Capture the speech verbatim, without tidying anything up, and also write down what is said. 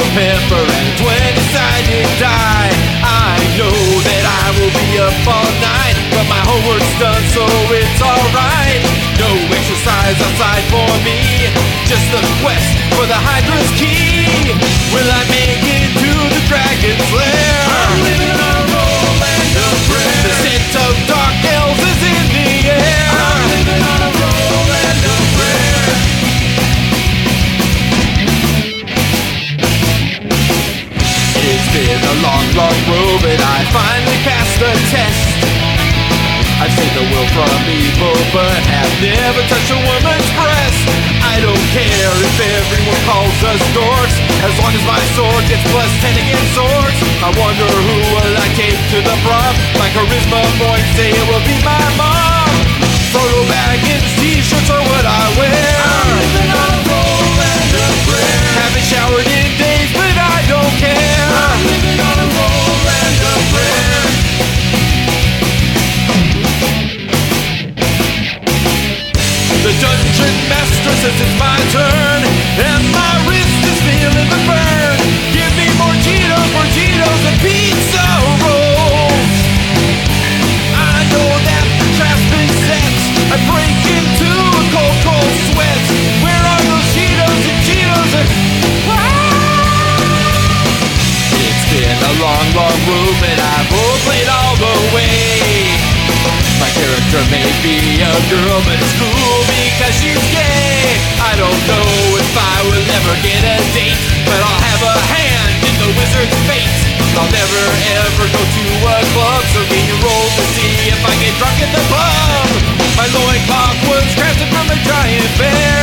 pepper, and when decide to die, I know that I will be up all night, but my homework's done, so it's alright. No exercise outside for me, just the quest for the Hydra's key. Will I make it to the dragon's lair? I'm living on a roll and a prayer. The scent of dark elves is in the air. I'm living on a roll and a prayer. It's been a long, long road, but I finally passed the test. I've seen the world from evil, but have never touched a woman's breast. I don't care if everyone calls us dorks, as long as my sword gets plus ten against swords. I wonder who will I take to the prom? My charisma points say it will be my mom. Photo Baggins t-shirts are what I wear. I'm living on a roll and a prayer. Haven't showered in days, but I don't care. I'm living on a roll and a prayer. The dungeon master says it's my turn, and my wrist is feeling the burn. Give me more Cheetos, more Cheetos, and pizza rolls. I know that the trap's been set. I break into a cold, cold sweat. Where are those Cheetos and Cheetos and... Ah! It's been a long, long road, but I've played all the way. My character may be a girl, but it's cool because she's gay. I don't know if I will ever get a date, but I'll have a hand in the wizard's fate. I'll never ever go to a club, so can you roll to see if I get drunk at the pub? My loincloth was crafted from a giant bear.